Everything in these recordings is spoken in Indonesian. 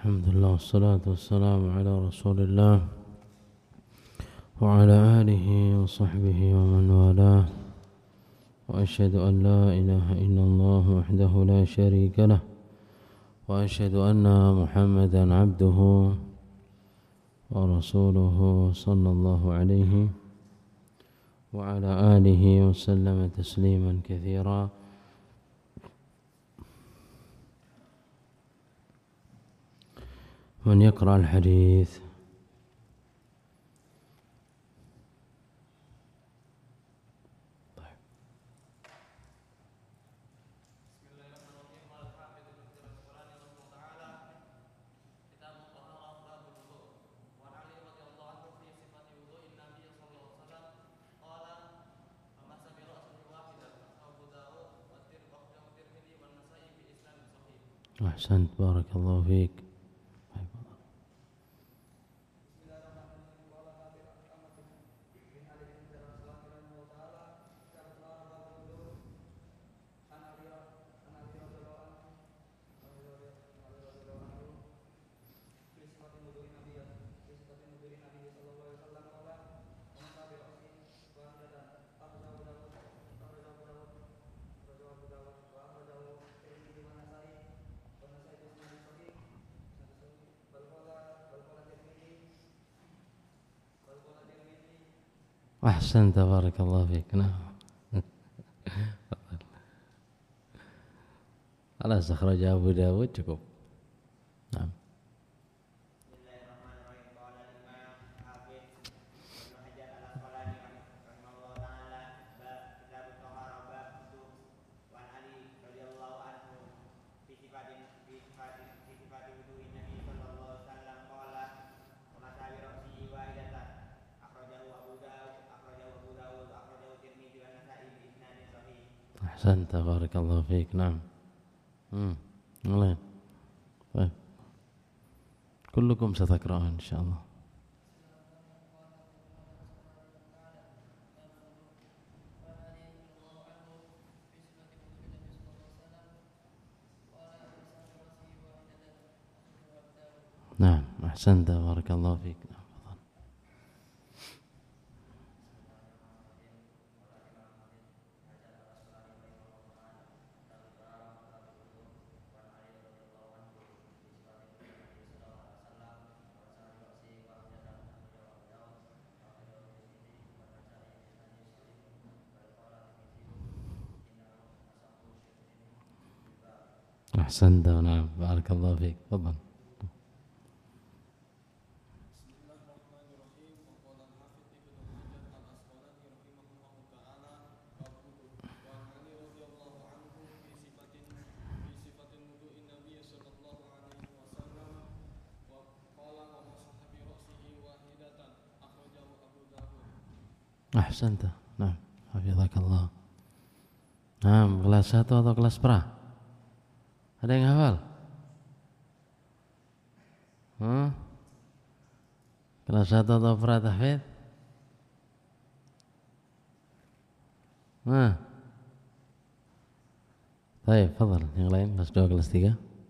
الحمد لله والصلاة والسلام على رسول الله وعلى آله وصحبه ومن والاه وأشهد أن لا إله إلا الله وحده لا شريك له وأشهد أن محمدا عبده ورسوله صلى الله عليه وعلى آله وسلم تسليما كثيرا. من يقرأ الحديث؟ أحسنت بارك الله فيك. أحسنت بارك الله فيك. نعم. Alas akhraj Abu Dawud cukup. Nah. أحسنت بارك الله فيك. نعم. طيب كلكم ستقرأون إن شاء الله. نعم أحسنت بارك الله فيك. أحسنت. نعم بارك الله فيك. تفضل. أحسنت. نعم حفظك الله. Nah, kelas 1 atau kelas pra? Ada yang hafal? Kelas 1 atau pra tahfidz? Baik, fadhal. Yang lain kelas 2, kelas 3?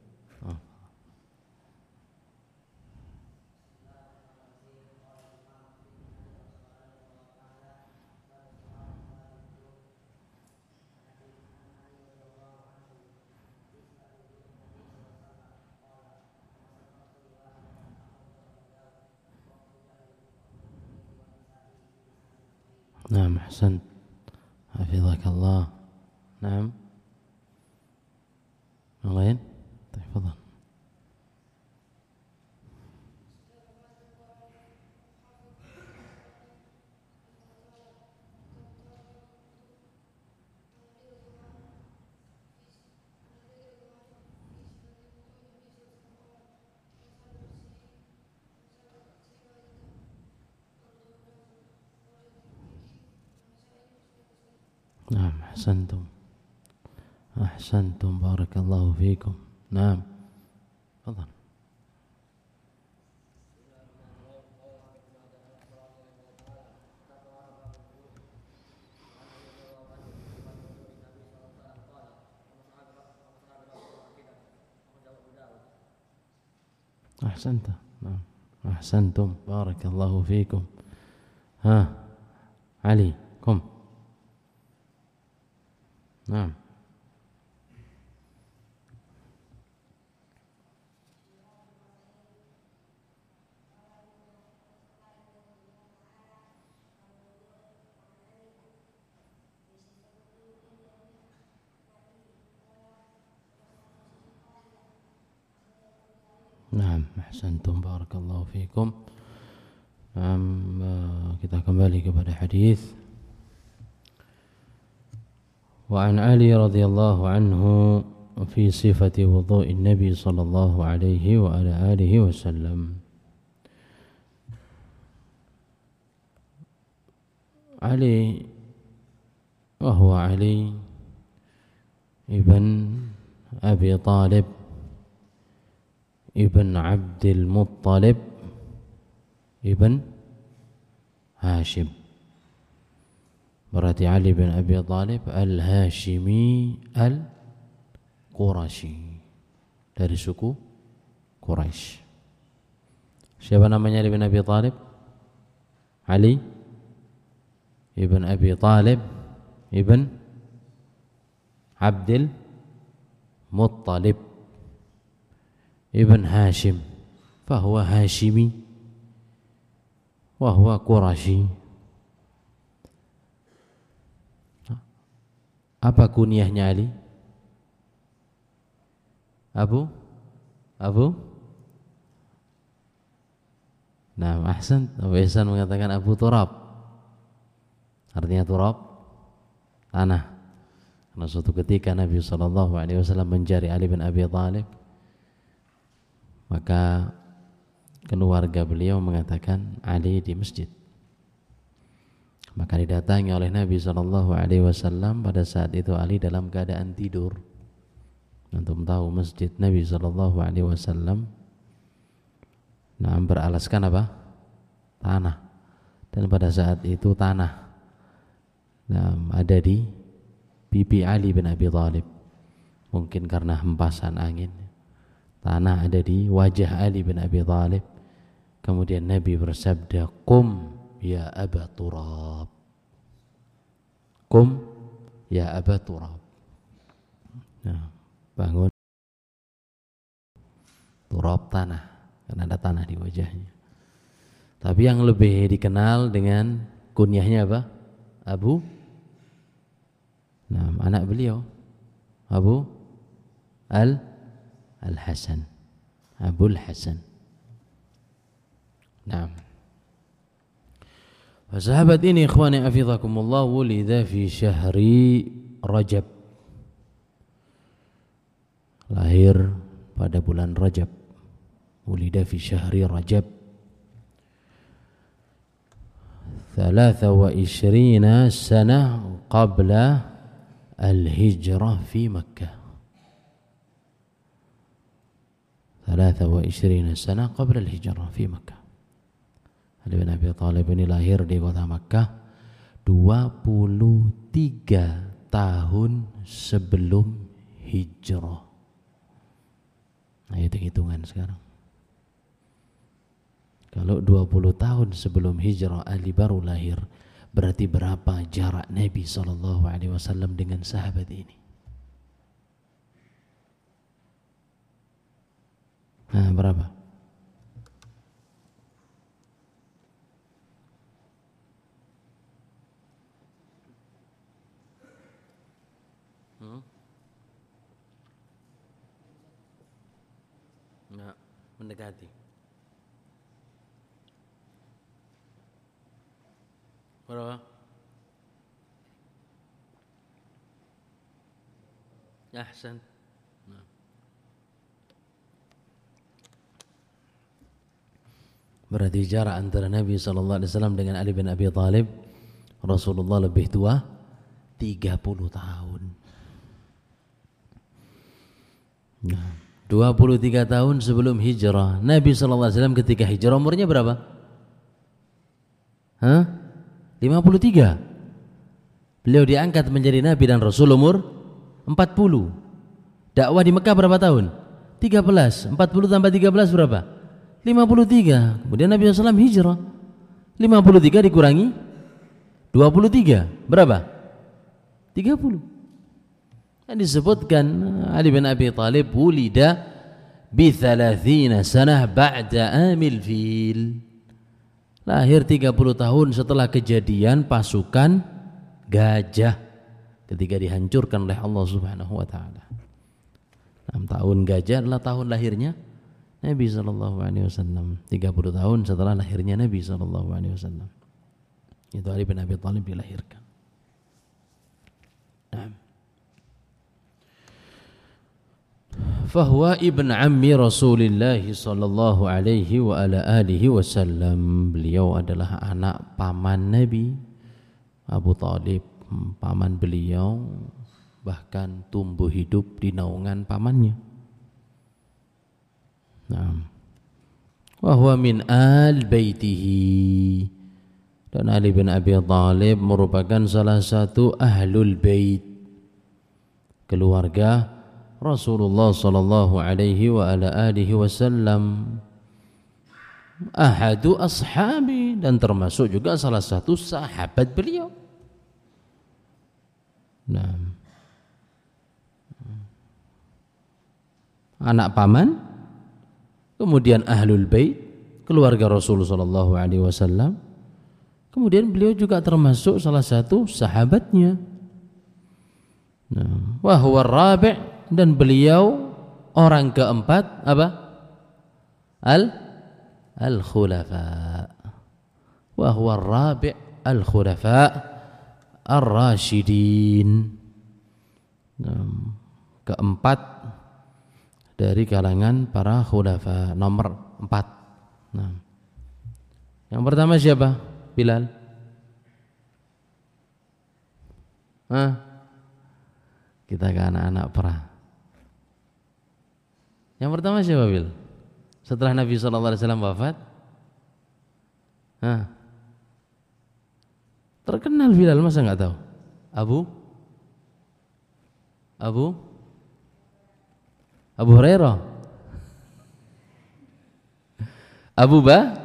نعم أحسنت حفظك الله. نعم yang lain? Tafadhal. نعم أحسنتم بارك الله فيكم. نعم تفضل. أحسنت. نعم أحسنتم بارك الله فيكم. ها علي قم. نعم Naam, ahsantum barakallahu fikum. Kita kembali kepada hadis. Wa an Ali radhiyallahu anhu fi sifati wudhu'in Nabi sallallahu alaihi wa ala alihi wasallam. Ali wa huwa Ali ibn Abi Talib ibn Abdul Muttalib ibn Hashim. Berarti Ali bin Abi Talib Al-Hashimi Al-Qurashi, dari suku Quraisy. Siapa namanya Ali bin Abi Talib? Ali ibn Abi Talib ibn Abdul Muttalib ibn Hashim, fahuwa Hashimi wa huwa Qurashi. Apa kunyahnya Ali? Abu? Nah, ahsan. Abu Ihsan mengatakan Abu Turab. Artinya turab, tanah. Karena suatu ketika Nabi SAW mencari Ali bin Abi Talib, maka keluarga beliau mengatakan Ali di masjid. Maka didatangi oleh Nabi SAW. Pada saat itu Ali dalam keadaan tidur. Untuk tahu masjid Nabi SAW beralaskan apa? Tanah. Dan pada saat itu tanah ada di pipi Ali bin Abi Talib. Mungkin karena hempasan angin, tanah ada di wajah Ali bin Abi Talib. Kemudian Nabi bersabda, "Qum ya Aba Turab." Qum ya Aba Turab. Nah, bangun. Turab tanah, karena ada tanah di wajahnya. Tapi yang lebih dikenal dengan kunyahnya apa? Abu. Nah, anak beliau Abu Al-Hasan, Abul Hasan. Nah, sahabat ini ikhwani hafizakumullah wulida fi syahri Rajab, lahir pada bulan Rajab. Wulida fi syahri Rajab 23 sanah qabla al-hijrah fi Makkah. 23 sana qabla al-hijrah fi Makkah. Ali bin Abi Talib ini lahir di kota Makkah 23 tahun sebelum hijrah. Nah, itu hitungan sekarang. Kalau 20 tahun sebelum hijrah Ali baru lahir, berarti berapa jarak Nabi SAW dengan sahabat ini? Nah, berapa? Nah, mendekati. Berapa? Ahsan. Nah. Berarti jarak antara Nabi SAW dengan Ali bin Abi Talib, Rasulullah lebih tua 30 tahun. Nah, 23 tahun sebelum hijrah. Nabi SAW ketika hijrah umurnya berapa? 53. Beliau diangkat menjadi Nabi dan Rasul umur 40. Dakwah di Mekah berapa tahun? 13. 40 tambah 13 berapa? 53. Kemudian Nabi SAW hijrah. 53 dikurangi 23. Berapa? 30. Dan disebutkan Ali bin Abi Thalib wulida bi 30 sanah ba'da amil fil. Lahir 30 tahun setelah kejadian pasukan gajah ketika dihancurkan oleh Allah Subhanahu wa taala. 6 tahun gajah adalah tahun lahirnya Nabi sallallahu alaihi wasallam. 30 tahun setelah lahirnya Nabi sallallahu alaihi wasallam. Itu Ali bin Abi Thalib dilahirkan. Nah. Fahuwa ibn ammi Rasulillah sallallahu alaihi wa ala alihi wasallam. Beliau adalah anak paman Nabi Abu Thalib, paman beliau, bahkan tumbuh hidup di naungan pamannya. Nah. Wa huwa min al baitihi. Dan Ali bin Abi Thalib merupakan salah satu ahlul bait, keluarga Rasulullah sallallahu alaihi wa ala alihi wasallam, ahadu ashabi, dan termasuk juga salah satu sahabat beliau. Nah, anak paman, kemudian ahlul bait, keluarga Rasul sallallahu alaihi wasallam, kemudian beliau juga termasuk salah satu sahabatnya. Nah, wa huwa rabi', dan beliau orang keempat apa? Al-khulafa. Wa huwa rabi' al-khulafa ar-rasyidin. Keempat dari kalangan para khulafa, nomor 4. Nah. Yang pertama siapa? Bilal. Kita ke anak-anak perang. Yang pertama siapa, Bil? Setelah Nabi SAW wafat? Terkenal Bilal, masa enggak tahu? Abu Hurairah. Abu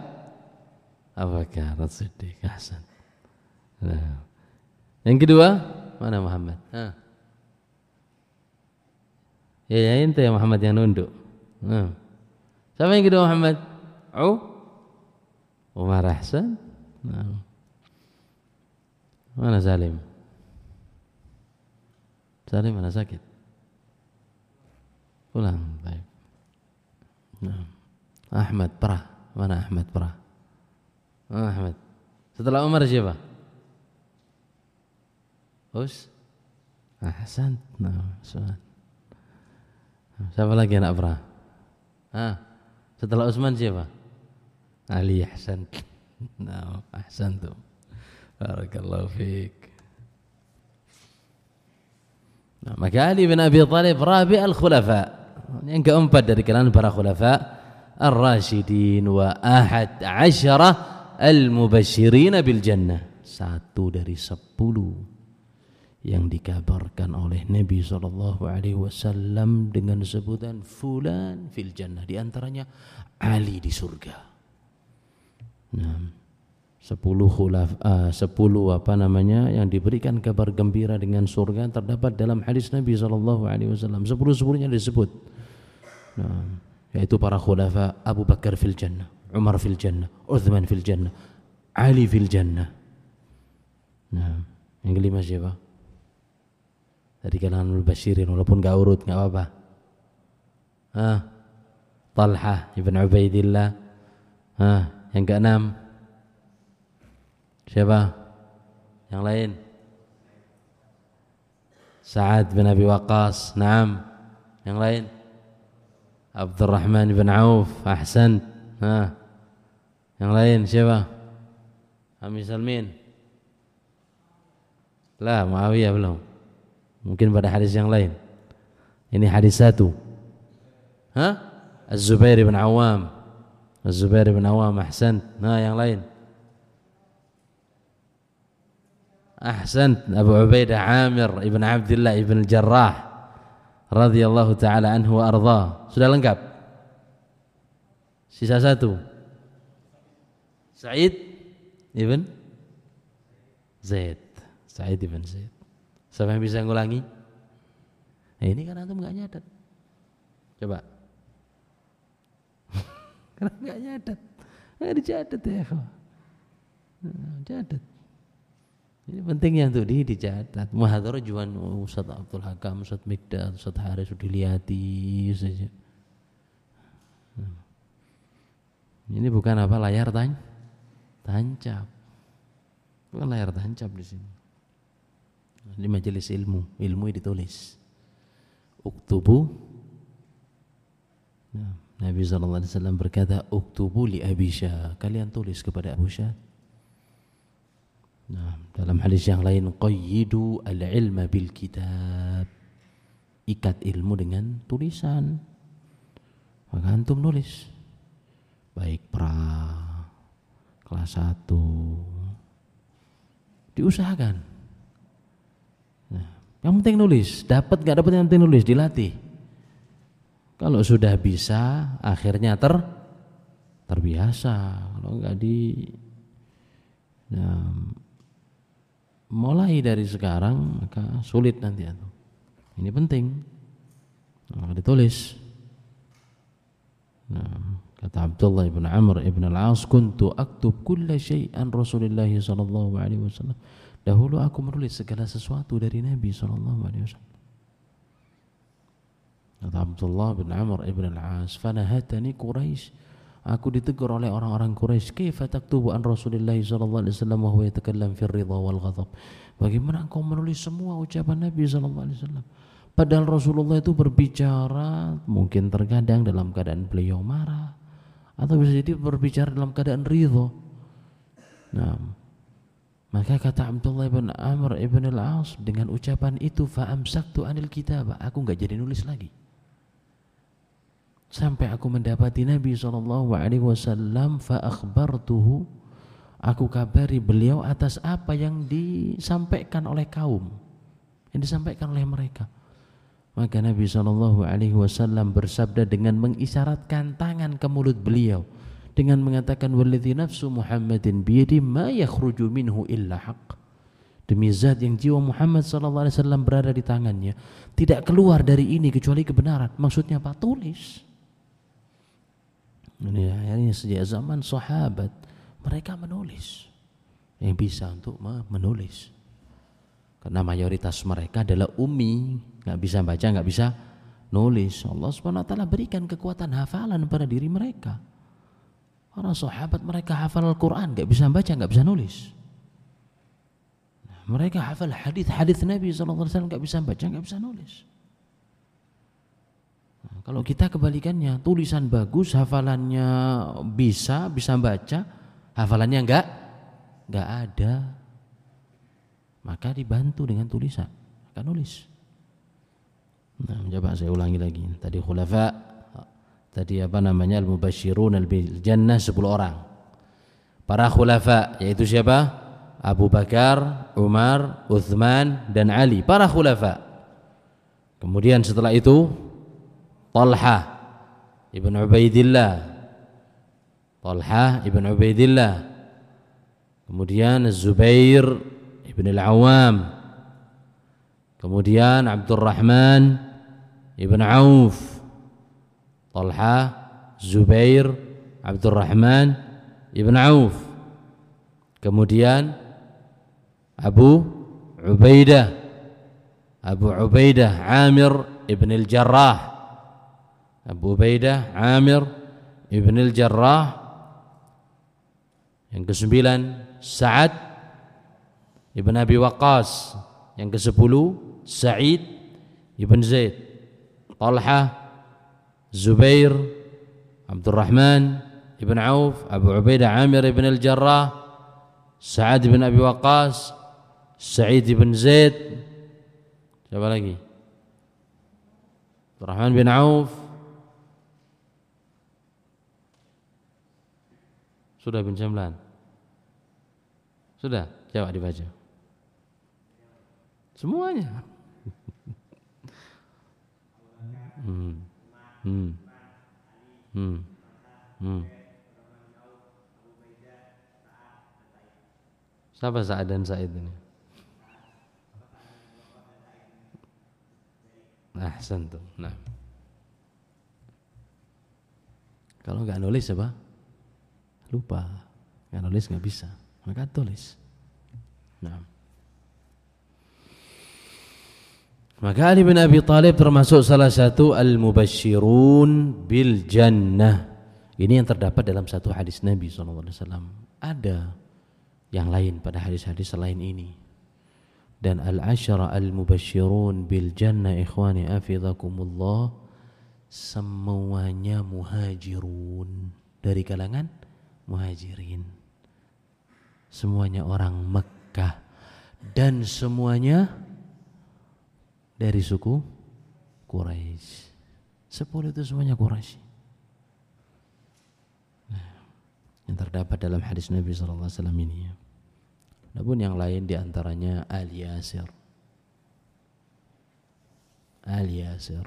Bakar As-Siddiq. Hasan. Nah. Yang kedua, mana Muhammad? Ya ente ya Muhammad yang nunduk. Siapa yang kedua Muhammad? Umar Ahsan. Mana Salim? Salim mana sakit? Pulang. Baik. Ahmad Prah. Mana Ahmad Prah? Ahmad. Setelah Umar siapa? Ahsan. Siapa lagi anak Prah? Setelah Utsman siapa? Ali. Ahsan. Ahsan tuh. Barakallahu fiik. Maka Ali bin Abi Thalib rabi al-khulafa, yang keempat dari kalangan para khulafa ar-rasyidin, wa ahad asyara al-mubasysyirin bil jannah, 1 dari 10 yang dikabarkan oleh Nabi SAW dengan sebutan fulan fil jannah, di antaranya Ali di surga. 10 yang diberikan kabar gembira dengan surga terdapat dalam hadis Nabi SAW. 10-10-nya disebut. Yaitu para khulafa: Abu Bakar fil jannah, Umar fil jannah, Uthman fil jannah, Ali fil jannah. Yang kelima siapa? Dari kalangan mubasyirin, walaupun gak urut gak apa-apa. Talha ibn Ubaidillah. Yang keenam siapa? Yang lain? Sa'ad bin Abi Waqqas. Naam. Yang lain? Abdurrahman bin Auf. Ahsan. Yang lain siapa? Ami Salmin. La, Muawiyah belum. Mungkin pada hadis yang lain. Ini hadis 1. Az-Zubair bin Awam. Az-Zubair bin Awam. Ahsan. Yang lain? Ahsan. Abu Ubaidah Amir ibn Abdullah ibn Jarrah radhiyallahu ta'ala anhu wa ardha. Sudah lengkap? Sisa satu. Sa'id ibn Zaid. Sa'id ibn Zaid. Siapa yang bisa ngulangi? Nah, ini kan antum enggak nyatet. Coba. Karena enggak nyatet. Enggak dicatat ya, catat. Ini pentingnya untuk dicatat. Muhadharah juan Ustaz Abdul Hakam, Ustaz Mikdad, Ustaz Haris sudah dilihat saja. Ini bukan apa layar tancap. Bukan layar tancap di sini. Ini majelis ilmu ditulis. Uktubu. Nah, Nabi SAW berkata, Uktubu li Abi Syah. Kalian tulis kepada Abu Syah. Nah, dalam hadis yang lain, qayyidu al-ilma bil kitab. Ikat ilmu dengan tulisan. Maka antum nulis. Baik kelas 1. Diusahakan. Nah, yang penting nulis. Dapat enggak dapat yang penting nulis, dilatih. Kalau sudah bisa, akhirnya terbiasa. Kalau enggak mulai dari sekarang, maka sulit nanti. Ini penting. Maka ditulis. Nah, kata Abdullah ibn Amr ibn al-As, kuntu aktub kulla syai'an Rasulullah sallallahu alaihi wasallam. Dahulu aku menulis segala sesuatu dari Nabi sallallahu alaihi wasallam. Kata Abdullah bin Amr ibn al-As, fanahatani Quraisy. Aku ditegur oleh orang-orang Quraisy, kaifa taktubu an Rasulillah sallallahu alaihi wasallam wa huwa yatakallam fi ridha wal ghadab. Bagaimana engkau menulis semua ucapan Nabi sallallahu alaihi wasallam? Padahal Rasulullah itu berbicara mungkin terkadang dalam keadaan beliau marah atau bisa jadi berbicara dalam keadaan ridha. Nah, maka kata Abdullah bin Amr ibn al-As, dengan ucapan itu fa amsaktu anil kitabah, aku enggak jadi nulis lagi. Sampai aku mendapati Nabi SAW, fa akhbartuhu, aku kabari beliau atas apa yang disampaikan oleh kaum, yang disampaikan oleh mereka. Maka Nabi SAW bersabda dengan mengisyaratkan tangan ke mulut beliau dengan mengatakan, walladzi nafsu Muhammadin biyadi ma yakhruju minhu illa haqq. Demi zat yang jiwa Muhammad SAW berada di tangannya, tidak keluar dari ini kecuali kebenaran. Maksudnya apa? Tulis. Ini akhirnya sejak zaman sahabat mereka menulis, yang bisa untuk menulis, karena mayoritas mereka adalah ummi, nggak bisa baca, nggak bisa nulis. Allah Subhanahu Wa Taala berikan kekuatan hafalan pada diri mereka. Para sahabat mereka hafal Al-Quran, nggak bisa baca, nggak bisa nulis. Mereka hafal hadis Nabi SAW, nggak bisa baca, nggak bisa nulis. Nah, kalau kita kebalikannya, tulisan bagus, hafalannya bisa baca, hafalannya enggak ada, maka dibantu dengan tulisan, maka nulis. Nah, coba saya ulangi lagi. Tadi khulafa, tadi al-mubasyirun bil jannah 10 orang. Para khulafa yaitu siapa? Abu Bakar, Umar, Uthman dan Ali, para khulafa. Kemudian setelah itu Talha ibn Ubaidillah, kemudian Zubair ibn al-Awwam, kemudian Abdurrahman ibn Auf. Talha, Zubair, Abdurrahman ibn Auf. Kemudian Abu Ubaidah Amir ibn al-Jarrah. Abu Ubaidah Amir ibn al-Jarrah. Yang ke-9 Sa'ad ibn Abi Waqqas. Yang ke-10 Sa'id ibn Zaid. Talha, Zubair, Abdurrahman ibn Auf, Abu Ubaidah Amir ibn al-Jarrah, Sa'ad ibn Abi Waqqas, Sa'id ibn Zaid. Siapa lagi? Abdurrahman bin Auf. Sudah bin Jamlan? Sudah? Coba dibaca semuanya. Hmm. Siapa Sa'ad dan Sa'id ini? Ahsan tuh. Nah. Kalau nggak nulis apa? Lupa. Nggak nulis nggak bisa. Maka tulis. Nah. Maka Ali bin Abi Thalib termasuk salah satu al-mubashshirun bil jannah. Ini yang terdapat dalam satu hadis Nabi SAW. Ada yang lain pada hadis-hadis selain ini. Dan al-ashara al-mubashshirun bil jannah ikhwani afidhakumullah semuanya muhajirun, dari kalangan muhajirin. Semuanya orang Mekkah dan semuanya dari suku Quraisy. 10 itu semuanya Quraisy. Nah, yang terdapat dalam hadis Nabi SAW ini ya. Adapun yang lain diantaranya Al-Yasir. Al-Yasir.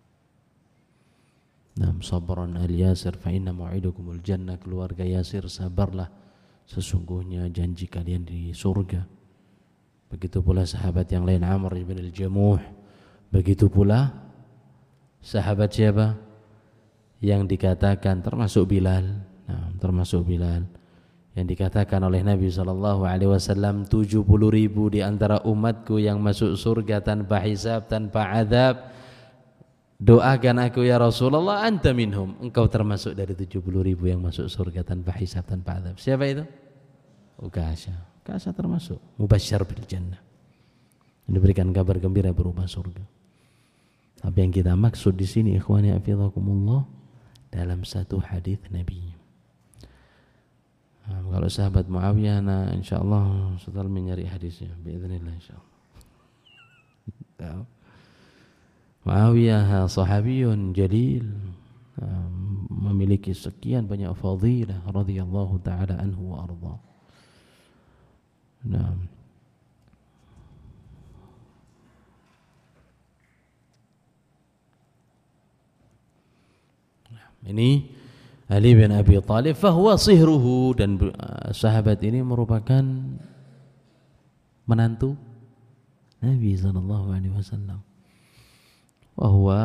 Nam sabran Al-Yasir fa inna mau'idukumul jannah. Keluarga Yasir, sabarlah, sesungguhnya janji kalian di surga. Begitu pula sahabat yang lain Amr bin Al-Jamuh. Begitu pula sahabat siapa? Yang dikatakan termasuk Bilal. Nah, termasuk Bilal yang dikatakan oleh Nabi SAW 70.000 di antara umatku yang masuk surga tanpa hisab, tanpa azab. Doakan aku ya Rasulullah, anta minhum, engkau termasuk dari 70.000 yang masuk surga tanpa hisab, tanpa azab. Siapa itu? Ukasha. Ukasha termasuk mubasysyar bil jannah, diberikan kabar gembira berupa surga. Tapi yang kita maksud di sini ikhwani afidakumullah dalam satu hadis Nabi. Nah, kalau sahabat Muawiyah, nah insyaallah setelah mencari hadisnya biidznillah insyaallah. Muawiyah sahabiyun jalil, memiliki sekian banyak fadilah radhiyallahu taala anhu wa arda. Nah, ini Ali bin Abi Thalib fahuwa sihruhu, dan sahabat ini merupakan menantu Nabi sallallahu alaihi wasallam. Wa huwa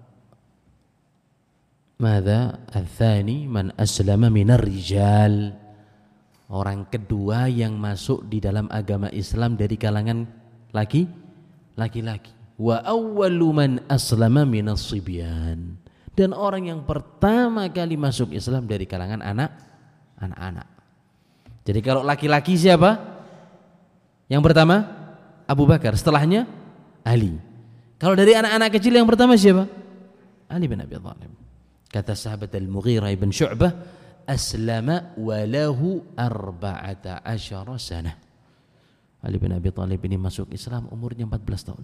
madza al-thani man aslama minar rijal, orang kedua yang masuk di dalam agama Islam dari kalangan laki-laki. Wa awwalu man aslama minas sibyan, dan orang yang pertama kali masuk Islam dari kalangan anak-anak. Jadi kalau laki-laki siapa? Yang pertama Abu Bakar, setelahnya Ali. Kalau dari anak-anak kecil yang pertama siapa? Ali bin Abi Thalib. Kata sahabat Al-Mughirah ibn Syu'bah, aslama walahu 14 sanah. Ali bin Abi Thalib ini masuk Islam umurnya 14 tahun.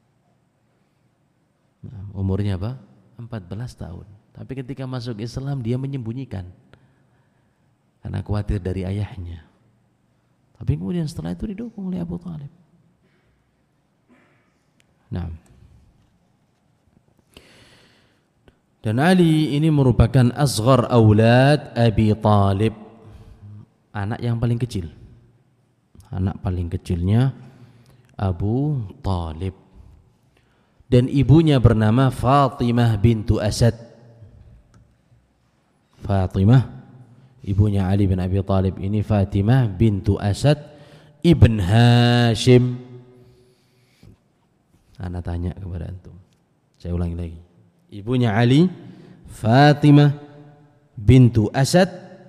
Nah, umurnya apa? 14 tahun. Tapi ketika masuk Islam dia menyembunyikan karena khawatir dari ayahnya. Tapi kemudian setelah itu didukung oleh Abu Thalib. Nah, dan Ali ini merupakan asghar aulad Abi Thalib, anak yang paling kecil. Anak paling kecilnya Abu Thalib. Dan ibunya bernama Fatimah bintu Asad. Fatimah, ibunya Ali bin Abi Thalib ini Fatimah bintu Asad ibn Hashim. Ana tanya kepada antum, saya ulangi lagi. Ibunya Ali Fatimah bintu Asad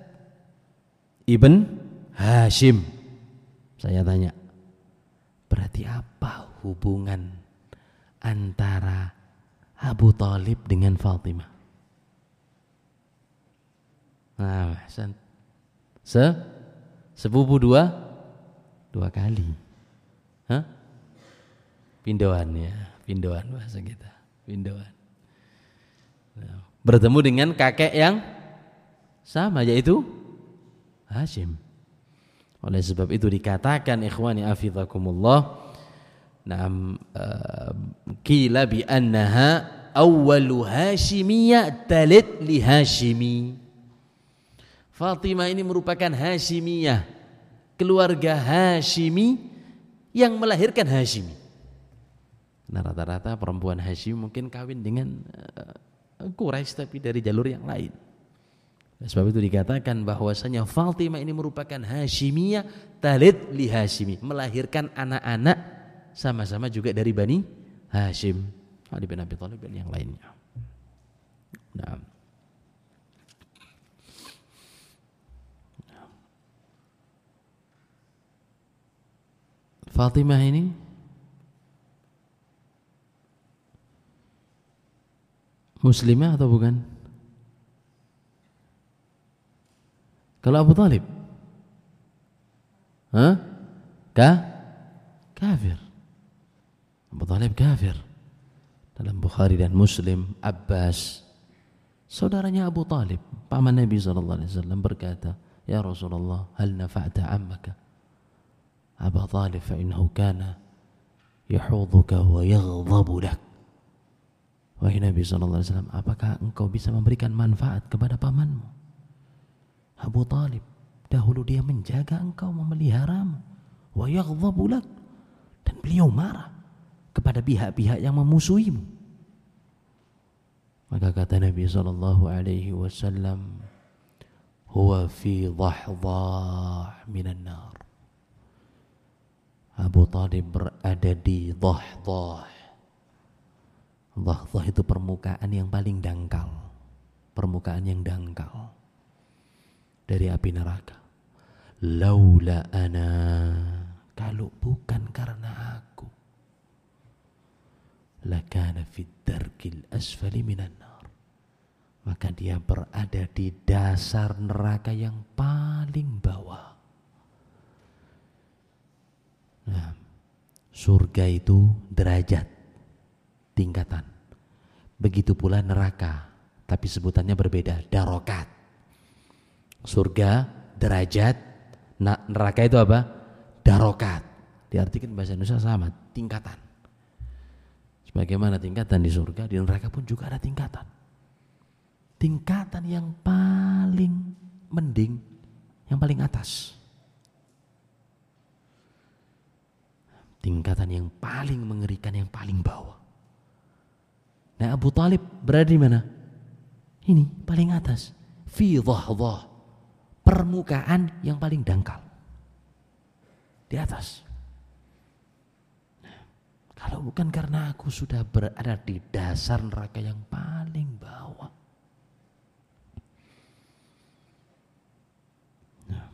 ibn Hashim. Saya tanya, berarti apa hubungan antara Abu Thalib dengan Fatimah? Nah, sepupu dua kali. Hah? Pindoan ya, pindoan bahasa kita, pindoan. Nah, bertemu dengan kakek yang sama, yaitu Hashim. Oleh sebab itu dikatakan ikhwani afizakumullah, na'am, qila bi annaha awwalu hashimiyya talit li hashimi. Fatimah ini merupakan Hashimiyah, keluarga Hashimi yang melahirkan Hashimi. Nah, rata-rata perempuan Hashim mungkin kawin dengan Quraisy tapi dari jalur yang lain. Sebab itu dikatakan bahwasanya Fatimah ini merupakan Hashimiyah talid li Hashimi, melahirkan anak-anak sama-sama juga dari Bani Hashim, Ali bin Abi Thalib dan yang lainnya. Nah, Fatimah ini Muslimah atau bukan? Kalau Abu Talib? Kafir. Abu Talib kafir. Dalam Bukhari dan Muslim, Abbas, saudaranya Abu Talib, paman Nabi SAW berkata, "Ya Rasulullah, hal nafa'ta ammaka Abu Talib fa innahu kana yahudhuka wa yaghdabu lak." Wahai Nabi SAW, apakah engkau bisa memberikan manfaat kepada pamanmu Abu Talib? Dahulu dia menjaga engkau, memeliharamu. Wa yaghdabu lak, dan beliau marah kepada pihak-pihak yang memusuhimu. Maka kata Nabi SAW, huwa fi dhahdhah minan nar. Abu Talib berada di dhahdhah. Dhahdhah itu permukaan yang paling dangkal, permukaan yang dangkal dari api neraka. Laula ana, kalau bukan karena aku, lakana fid darkil asfali minan nar, maka dia berada di dasar neraka yang paling bawah. Nah, surga itu derajat, tingkatan. Begitu pula neraka, tapi sebutannya berbeda, darokat. Surga derajat, neraka itu apa? Darokat. Diartikan bahasa Indonesia sama, tingkatan. Sebagaimana tingkatan di surga, di neraka pun juga ada tingkatan. Tingkatan yang paling mending, yang paling atas. Tingkatan yang paling mengerikan, yang paling bawah. Nah, Abu Talib berada di mana? Ini paling atas. Fi dhahdhah, permukaan yang paling dangkal, di atas. Nah, kalau bukan karena aku sudah berada di dasar neraka yang paling bawah. Nah,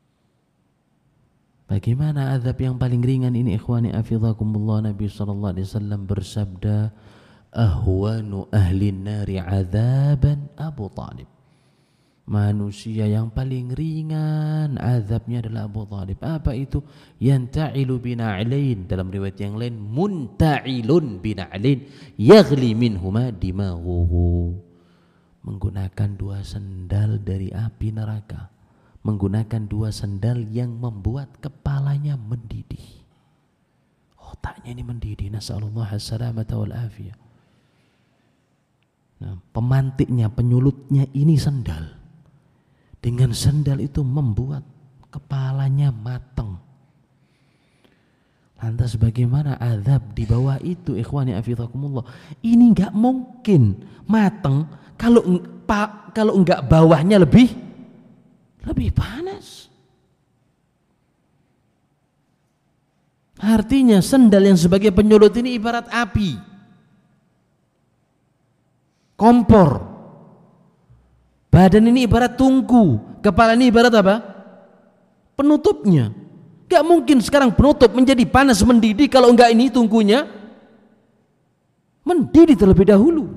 bagaimana azab yang paling ringan ini, ikhwani afidhakumullah? Nabi SAW bersabda, ahwanu ahlin nari azaban Abu Talib. Manusia yang paling ringan azabnya adalah Abu Talib. Apa itu? Yanta'ilu bina'lain, dalam riwayat yang lain munta'ilun bina'lain yaghli minhuma dimaghuhu, menggunakan dua sendal dari api neraka, menggunakan dua sendal yang membuat kepalanya mendidih, otaknya ini mendidih. Nasallallahu as-salamata wal afiyah. Nah, pemantiknya, penyulutnya ini sendal. Dengan sendal itu membuat kepalanya matang. Lantas bagaimana azab di bawah itu, ikhwani afidhakumullah? Ini enggak mungkin matang kalau enggak bawahnya lebih panas. Artinya sendal yang sebagai penyulut ini ibarat api, kompor. Badan ini ibarat tungku, kepala ini ibarat apa? Penutupnya. Gak mungkin sekarang penutup menjadi panas mendidih kalau enggak ini tungkunya mendidih terlebih dahulu.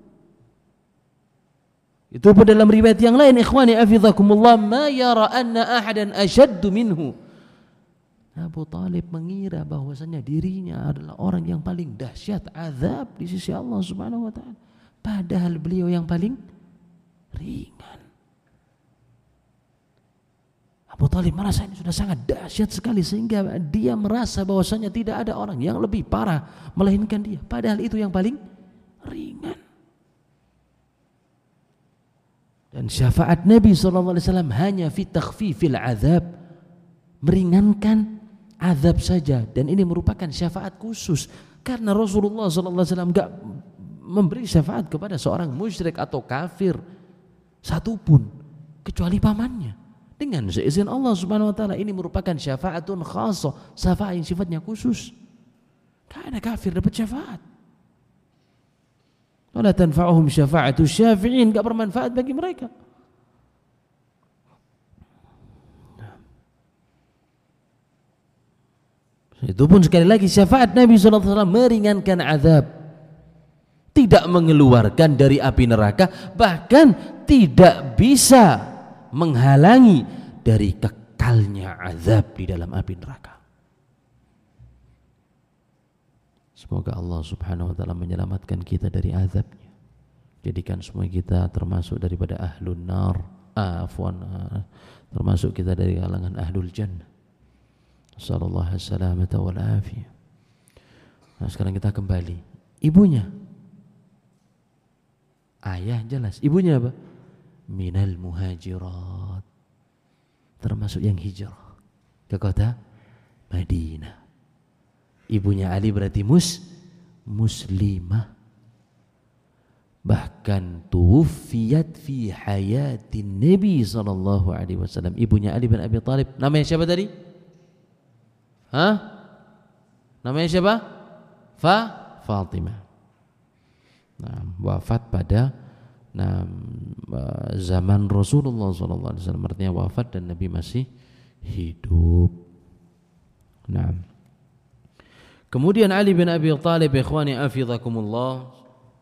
Itu pun dalam riwayat yang lain, ikhwani afidhakumullah, ma yara anna ahadan ashaddu minhu. Abu Talib mengira bahwasanya dirinya adalah orang yang paling dahsyat azab di sisi Allah Subhanahu wa taala. Padahal beliau yang paling ringan. Abu Talib merasa ini sudah sangat dahsyat sekali sehingga dia merasa bahwasanya tidak ada orang yang lebih parah melainkan dia. Padahal itu yang paling ringan. Dan Dan syafaat Nabi SAW hanya fi takhfifil azab, meringankan azab saja, dan ini merupakan syafaat khusus karena Rasulullah SAW enggak memberi syafaat kepada seorang musyrik atau kafir satupun kecuali pamannya dengan seizin Allah Subhanahu wa taala. Ini merupakan syafaatun khassah, syafaat yang sifatnya khusus. Enggak ada kafir dapat syafaat. Wala tanfa'uhum syafa'atu syafi'in, enggak bermanfaat bagi mereka. Itu pun sekali lagi syafaat Nabi SAW meringankan azab, tidak mengeluarkan dari api neraka, bahkan tidak bisa menghalangi dari kekalnya azab di dalam api neraka. Semoga Allah Subhanahu wa taala menyelamatkan kita dari azabnya. Jadikan semua kita termasuk daripada ahlun nar, termasuk kita dari kalangan ahlul jannah. Sallallahu alaihi wasallam wal afiyah. Nah, sekarang kita kembali. Ibunya, ayah jelas. Ibunya apa? Minal muhajirat, termasuk yang hijrah ke kota Madinah. Ibunya Ali berarti muslimah. Bahkan tuwfiyat fi hayatin Nabi sallallahu alaihi wasallam. Ibunya Ali bin Abi Thalib. Namanya siapa tadi? Namanya siapa? Fatimah. Nah, wafat pada zaman Rasulullah sallallahu alaihi wasallam. Artinya wafat dan Nabi masih hidup. Nah, kemudian Ali bin Abi Thalib, ikhwani hafizakumullah,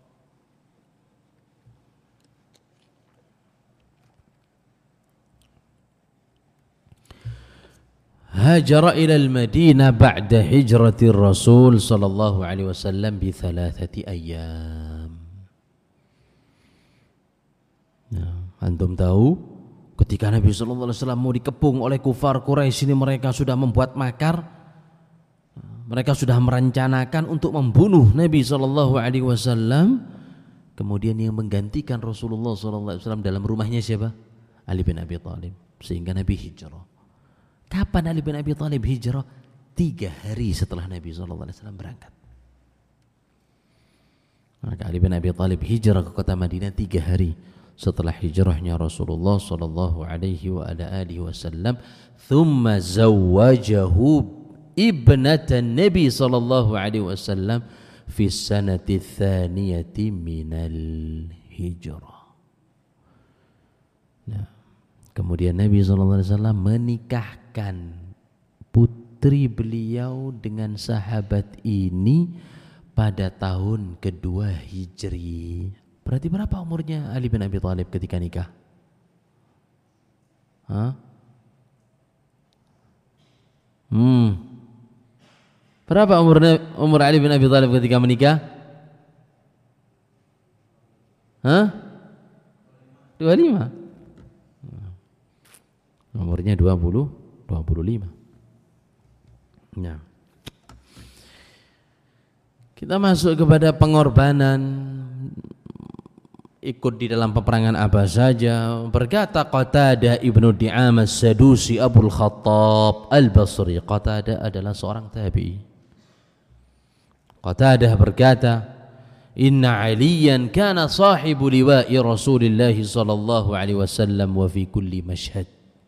hajara ila al-Madinah ba'da hijrati Rasul sallallahu alaihi wasallam bi 3 ayyam. Nah, antum tahu ketika Nabi sallallahu alaihi wasallam mau dikepung oleh kufar Quraisy ini, mereka sudah membuat makar. Mereka sudah merencanakan untuk membunuh Nabi sallallahu alaihi wasallam. Kemudian yang menggantikan Rasulullah sallallahu alaihi wasallam dalam rumahnya siapa? Ali bin Abi Thalib. Sehingga Nabi hijrah. Kapan Ali bin Abi Thalib hijrah? 3 hari setelah Nabi sallallahu alaihi wasallam berangkat. Maka Ali bin Abi Thalib hijrah ke kota Madinah 3 hari setelah hijrahnya Rasulullah sallallahu alaihi wa ala alihi wasallam. Thumma zawwajahu ibnatan Nabi sallallahu alaihi wasallam fi sanati tsaniyati minal hijrah. Nah, kemudian Nabi sallallahu alaihi wasallam menikahkan putri beliau dengan sahabat ini pada tahun kedua Hijri. Berarti berapa umurnya Ali bin Abi Thalib ketika nikah? Berapa umur Ali bin Abi Thalib ketika menikah? 25. Umurnya 25. Nah, kita masuk kepada pengorbanan, ikut di dalam peperangan apa saja. Berkata Qatadah ibnu Di'amah Sadusi Abul Khattab Al-Basri. Qatadah adalah seorang tabi'i. Qatadah berkata, Inna Aliyan kana sahibu liwa'i Rasulillah sallallahu alaihi wasallam wa fi kulli mashhad.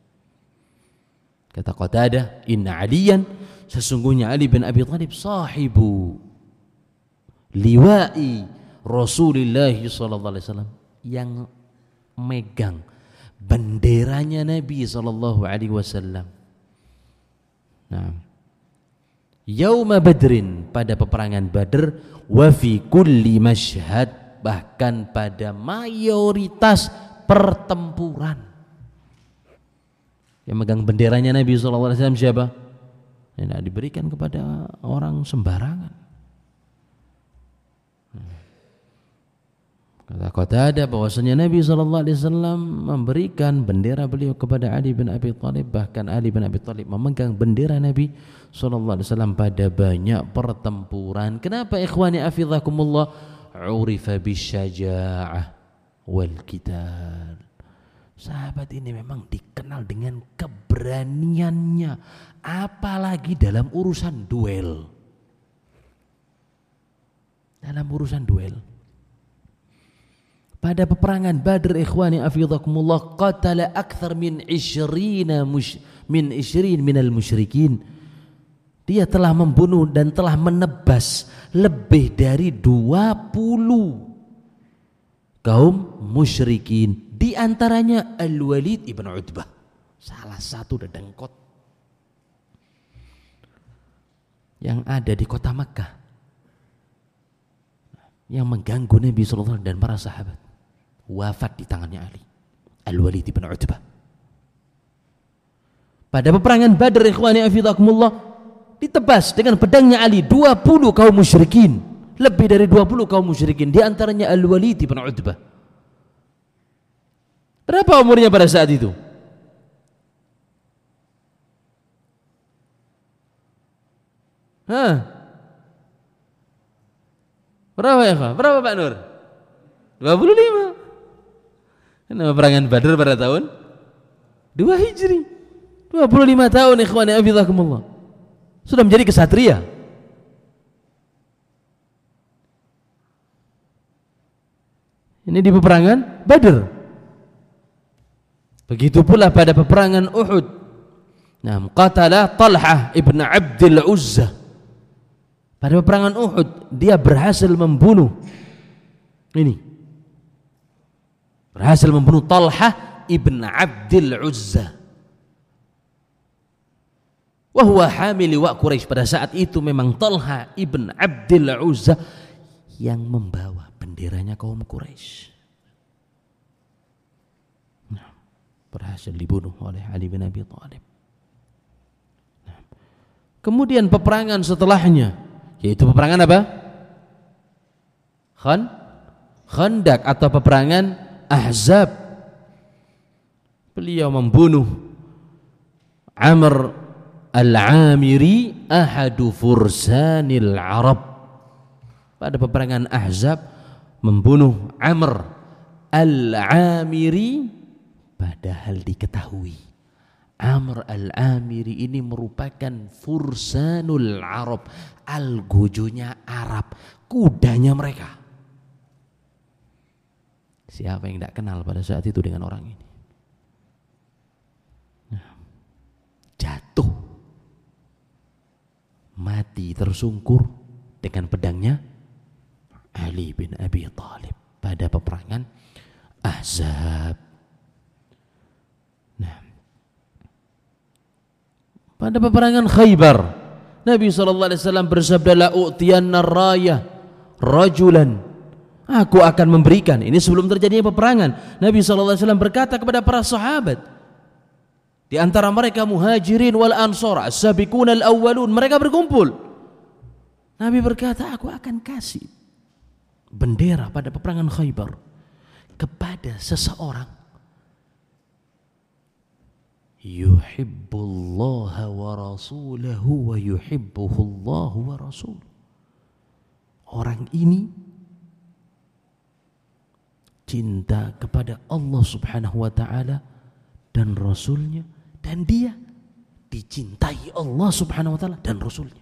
Kata Qatadah, Inna Aliyan, sesungguhnya Ali bin Abi Thalib sahibu liwa'i Rasulullah sallallahu alaihi wasallam, yang megang benderanya Nabi sallallahu alaihi wasallam. Nah, Yauma Badrin, pada peperangan Badr, wa fi kulli mashhad, bahkan pada mayoritas pertempuran. Yang megang benderanya Nabi sallallahu alaihi wasallam siapa? Tidak diberikan kepada orang sembarangan. Kata Qatadah bahwasanya Nabi sallallahu alaihi wasallam memberikan bendera beliau kepada Ali bin Abi Thalib, bahkan Ali bin Abi Thalib memegang bendera Nabi sallallahu alaihi wasallam pada banyak pertempuran. Kenapa ikhwani afizakumullah? Urifa bisyaja'ah wal qital. Sahabat ini memang dikenal dengan keberaniannya, apalagi dalam urusan duel. Dalam urusan duel. Pada peperangan Badr ikhwani afidhakumullah qatala akthar min 20 minal musyrikin. Dia telah membunuh dan telah menebas lebih dari 20 kaum musyrikin. Di antaranya Al-Walid ibn Utbah, salah satu dedengkot yang ada di kota Makkah, yang mengganggu Nabi SAW dan para sahabat. Wafat di tangannya Ali, Al-Walid ibn Utbah. Pada peperangan Badr ikhwani afidhakumullah, ditebas dengan pedangnya Ali 20 kaum musyrikin, lebih dari 20 kaum musyrikin, di antaranya Al-Walid ibn Utbah. Berapa umurnya pada saat itu? Berapa ya Pak? Berapa Pak Nur? 25. Nama peperangan Badr pada tahun 2 Hijri. 25 tahun ikhwani afidhakumullah. Sudah menjadi kesatria. Ini di peperangan Badr. Begitu pula pada peperangan Uhud. Nah, qatala Talhah ibn Abdul Uzza. Pada peperangan Uhud dia berhasil membunuh Talhah ibn Abdul Uzza. Wa huwa hamil wa Quraisy. Pada saat itu memang Talhah ibn Abdul Uzza yang membawa benderanya kaum Quraisy. Nah, berhasil dibunuh oleh Ali bin Abi Thalib. Nah, kemudian peperangan setelahnya, yaitu peperangan apa? Khandaq atau peperangan Ahzab. Beliau membunuh Amr al-Amiri, ahadu fursanil Arab. Pada peperangan Ahzab membunuh Amr al-Amiri, padahal diketahui Amr al-Amiri ini merupakan fursanul Arab, algojonya Arab, kudanya mereka. Siapa yang tidak kenal pada saat itu dengan orang ini? Jatuh, mati tersungkur dengan pedangnya Ali bin Abi Thalib pada peperangan Ahzab. Nah, pada peperangan Khaybar, Nabi SAW bersabda, la u'tiyanna rayah rajulan, aku akan memberikan. Ini sebelum terjadinya peperangan. Nabi SAW berkata kepada para sahabat, di antara mereka muhajirin wal ansor, as-sabiqun al-awwalun, mereka berkumpul. Nabi berkata, aku akan kasih bendera pada peperangan Khaybar kepada seseorang yuhibbullaha wa rasulahu wa yuhibbuhullahu wa rasuluh. Orang ini cinta kepada Allah Subhanahu wa ta'ala dan Rasulnya, dan dia dicintai Allah Subhanahu wa ta'ala dan Rasulnya.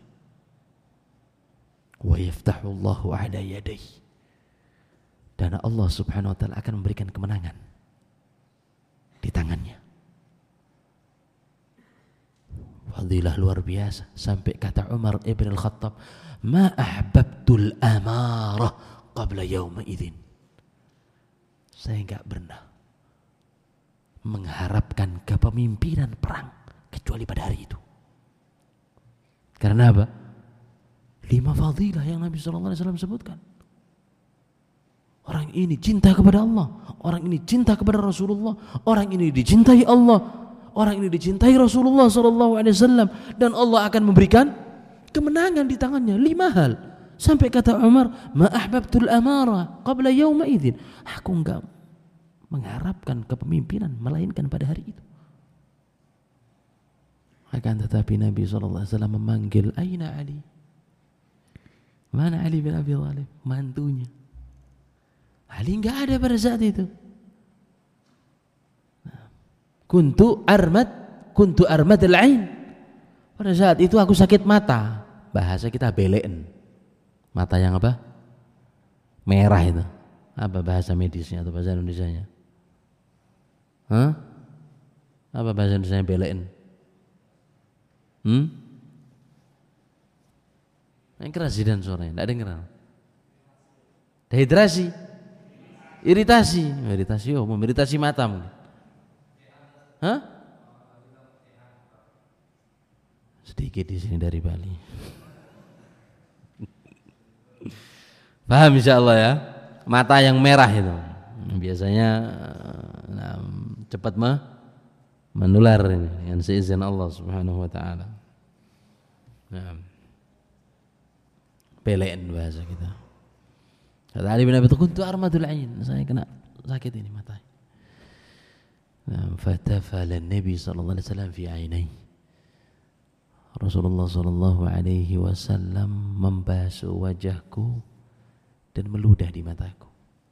Wa yaftahullahu ala yadayhi, dan Allah Subhanahu wa ta'ala akan memberikan kemenangan di tangannya. Fadilah luar biasa, sampai kata Umar ibn al-Khattab, ma ahbabtul amarah qabla yawma idzin. Saya enggak pernah mengharapkan kepemimpinan perang kecuali pada hari itu. Karena apa? 5 fadilah yang Nabi SAW sebutkan. Orang ini cinta kepada Allah, orang ini cinta kepada Rasulullah, orang ini dicintai Allah, orang ini dicintai Rasulullah SAW, dan Allah akan memberikan kemenangan di tangannya. 5 hal. Sampai kata Umar, ma ahbabtul amara qabla yawma idzin. Aku enggak mengharapkan kepemimpinan melainkan pada hari itu. Akan tetapi Nabi SAW memanggil, aina Ali? Mana Ali bin Abi Thalib? Mantunya. Ali enggak ada pada saat itu. kuntu armad al-ain. Pada saat itu aku sakit mata. Bahasa kita belen. Mata yang apa? Merah itu. Apa bahasa medisnya atau bahasa Indonesianya? Hah? Apa bahasa Indonesianya belen? Yang keras sih dan suaranya, tidak dengar. Dehidrasi, iritasi, mengiritasi mata mungkin. Hah? Sedikit di sini dari Bali. Paham insyaallah ya? Mata yang merah itu biasanya cepat menular ini dengan seizin Allah Subhanahu wa taala. Nah, pelen bahasa kita. Kata Ali bin Abi Thalib, kuntu armadul ain, saya kena sakit ini mata. Nah, fatafala Nabi sallallahu alaihi wasallam fi ainai. Rasulullah sallallahu alaihi wasallam membasuh wajahku dan meludah di mataku.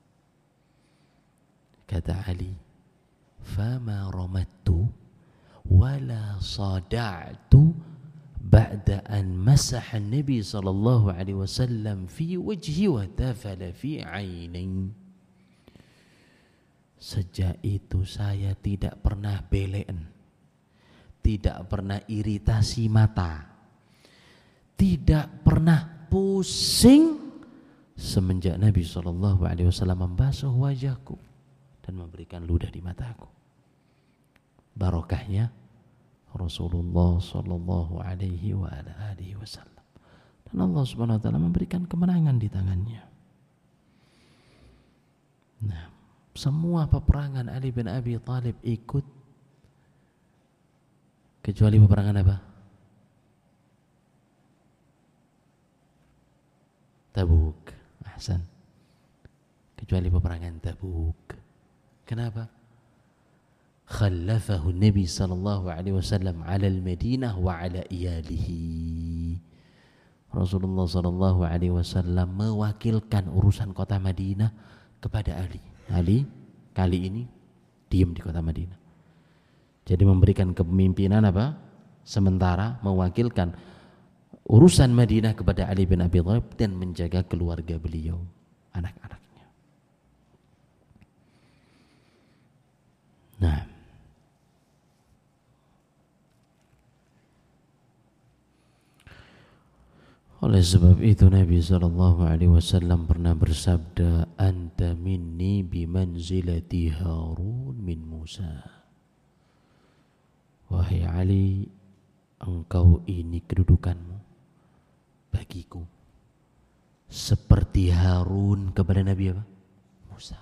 Kata Ali, fama ramattu wala sada'tu ba'da an masaha Nabi sallallahu alaihi wasallam fi wajhi wa tafala fi ainain. Sejak itu saya tidak pernah belen, tidak pernah iritasi mata, tidak pernah pusing semenjak Nabi sallallahu alaihi wasallam membasuh wajahku dan memberikan ludah di mataku. Barokahnya Rasulullah sallallahu alaihi wa alihi wasallam. Dan Allah Subhanahu wa taala memberikan kemenangan di tangannya. Nah, semua peperangan Ali bin Abi Thalib ikut kecuali peperangan apa? Tabuk. Ahsan. Kecuali peperangan Tabuk. Kenapa? Khallafahu Nabi sallallahu alaihi wasallam 'ala al-Madinah wa 'ala iyalihi. Rasulullah sallallahu alaihi wasallam mewakilkan urusan kota Madinah kepada Ali. Ali kali ini diam di kota Madinah. Jadi memberikan kepemimpinan apa? Sementara mewakilkan urusan Madinah kepada Ali bin Abi Thalib dan menjaga keluarga beliau, anak-anaknya. Nah, oleh sebab itu Nabi SAW pernah bersabda, anta minni bimanzilati Harun min Musa. Wahai Ali, engkau ini kedudukanmu bagiku seperti Harun kepada Nabi apa? Musa.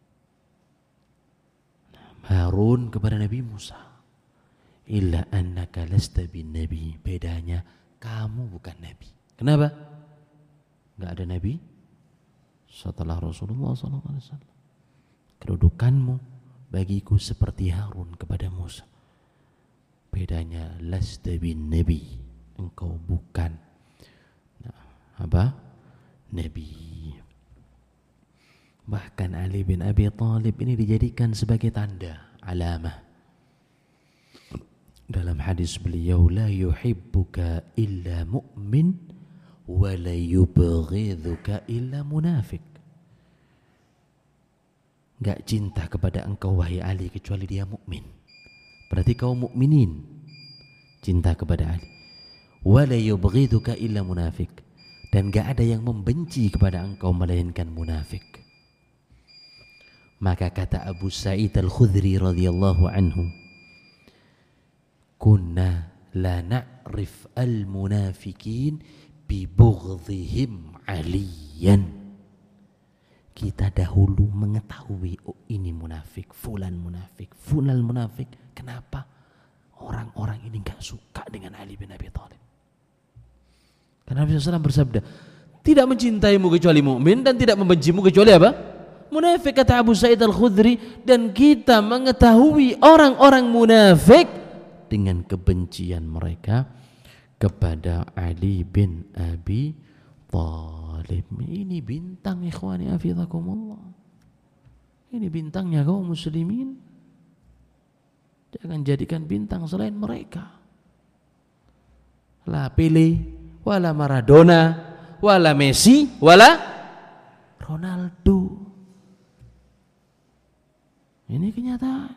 Harun kepada Nabi Musa. Illa annaka lasta bin nabi. Bedanya kamu bukan nabi. Kenapa? Enggak ada nabi setelah Rasulullah SAW. Kedudukanmu bagiku seperti Harun kepada Musa. Bedanya lasta bin nabi. Engkau bukan nabi. Bahkan Ali bin Abi Thalib ini dijadikan sebagai tanda, alamah. Dalam hadis beliau, la yuhibbuka illa mu'min wa la yubghidhuka illa munafiq. Enggak cinta kepada engkau wahai Ali kecuali dia mukmin. Berarti kaum mukminin cinta kepada Ali. Wa la yubghidhuka illa munafiq. Dan enggak ada yang membenci kepada engkau melainkan munafik. Maka kata Abu Sa'id Al-Khudri radhiyallahu anhu, kunna la na'rif al-munafikin bi bughdhihim aliyan. Kita dahulu mengetahui, oh ini munafik, fulan munafik, fulan munafik. Kenapa? Orang-orang ini enggak suka dengan Ali bin Abi Thalib. Karena Nabi SAW bersabda, tidak mencintaimu kecuali mukmin dan tidak membencimu kecuali apa? Munafik, kata Abu Sa'id Al-Khudri. Dan kita mengetahui orang-orang munafik dengan kebencian mereka kepada Ali bin Abi Thalib. Ini bintang ikhwani hafizakumullah. Ini bintangnya kaum muslimin. Jangan jadikan bintang selain mereka. La Pele, wala Maradona, wala Messi, wala Ronaldo. Ini kenyataan.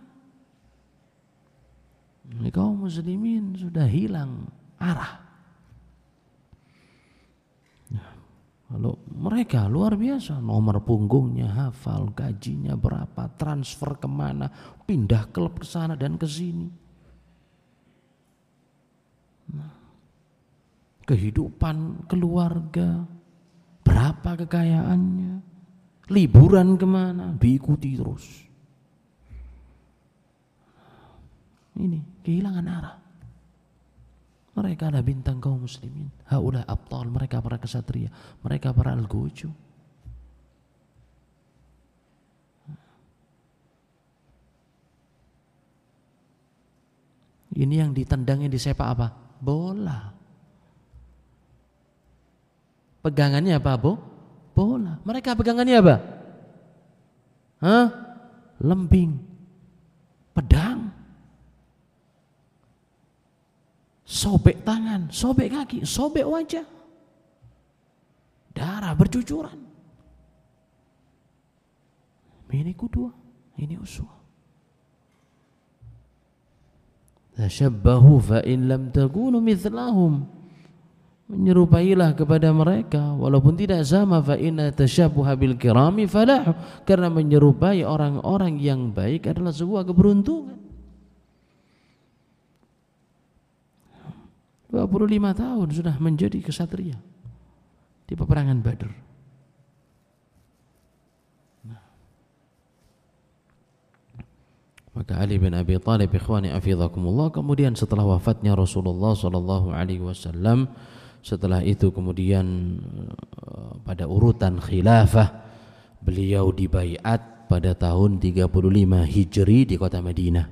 Ini kaum muslimin sudah hilang arah. Kalau mereka luar biasa, nomor punggungnya hafal, gajinya berapa, transfer kemana, pindah klub ke sana dan ke sini. Kehidupan keluarga, berapa kekayaannya, liburan kemana, diikuti terus. Ini kehilangan arah. Mereka adalah bintang kaum muslimin. Haula abtal, mereka para kesatria, mereka para al-guju. Ini yang ditendangnya di sepak apa? Bola. Pegangannya apa, Bu? Bola. Mereka pegangannya apa? Hah? Lembing. Pedang. Sobek tangan, sobek kaki, sobek wajah. Darah bercucuran. Ini kudua, ini uswah. Tashabbahu fa in lam takunu mithlahum. Menyerupailah kepada mereka walaupun tidak sama, fa inna tashabbuha bil kirami falah. Karena menyerupai orang-orang yang baik adalah sebuah keberuntungan. 25 tahun sudah menjadi kesatria di peperangan Badr. Maka Ali bin Abi Thalib, ikhwani afidhakumullah, kemudian setelah wafatnya Rasulullah sallallahu alaihi wasallam, setelah itu kemudian pada urutan khilafah beliau dibaiat pada tahun 35 Hijri di kota Madinah.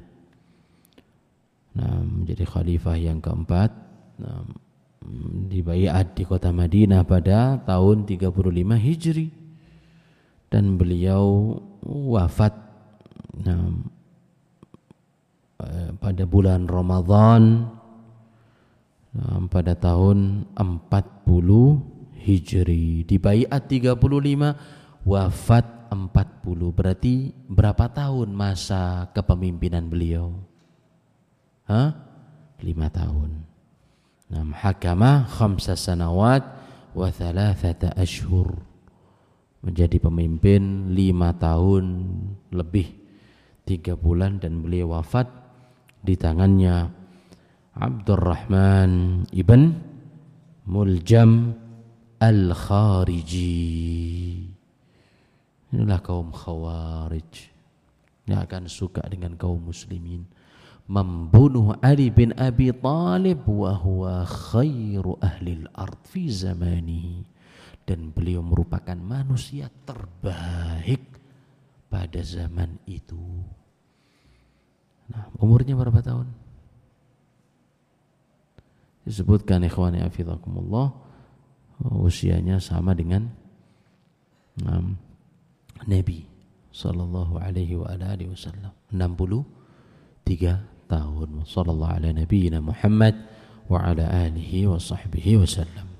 Menjadi khalifah yang keempat. Dibaiat di kota Madinah pada tahun 35 Hijri dan beliau wafat pada bulan Ramadan pada tahun 40 Hijri. Dibaiat 35, wafat 40. Berarti berapa tahun masa kepemimpinan beliau? 5 tahun. Hakama 5 sanawat wa 3 ashhur. Menjadi pemimpin 5 tahun lebih 3 bulan dan beliau wafat di tangannya Abdurrahman ibn Muljam al-Khariji. Inilah kaum Khawarij yang akan suka dengan kaum muslimin, membunuh Ali bin Abi Thalib wa huwa khairu ahlil ard fi zamanihi, dan beliau merupakan manusia terbaik pada zaman itu. Nah, umurnya berapa tahun? Disebutkan ikhwani afidhakumullah, usianya sama dengan Nabi sallallahu alaihi wa alihi wasallam, 63 tahun. Sallallahu ala nabiyyina Muhammad wa ala alihi wa sahbihi wasallam.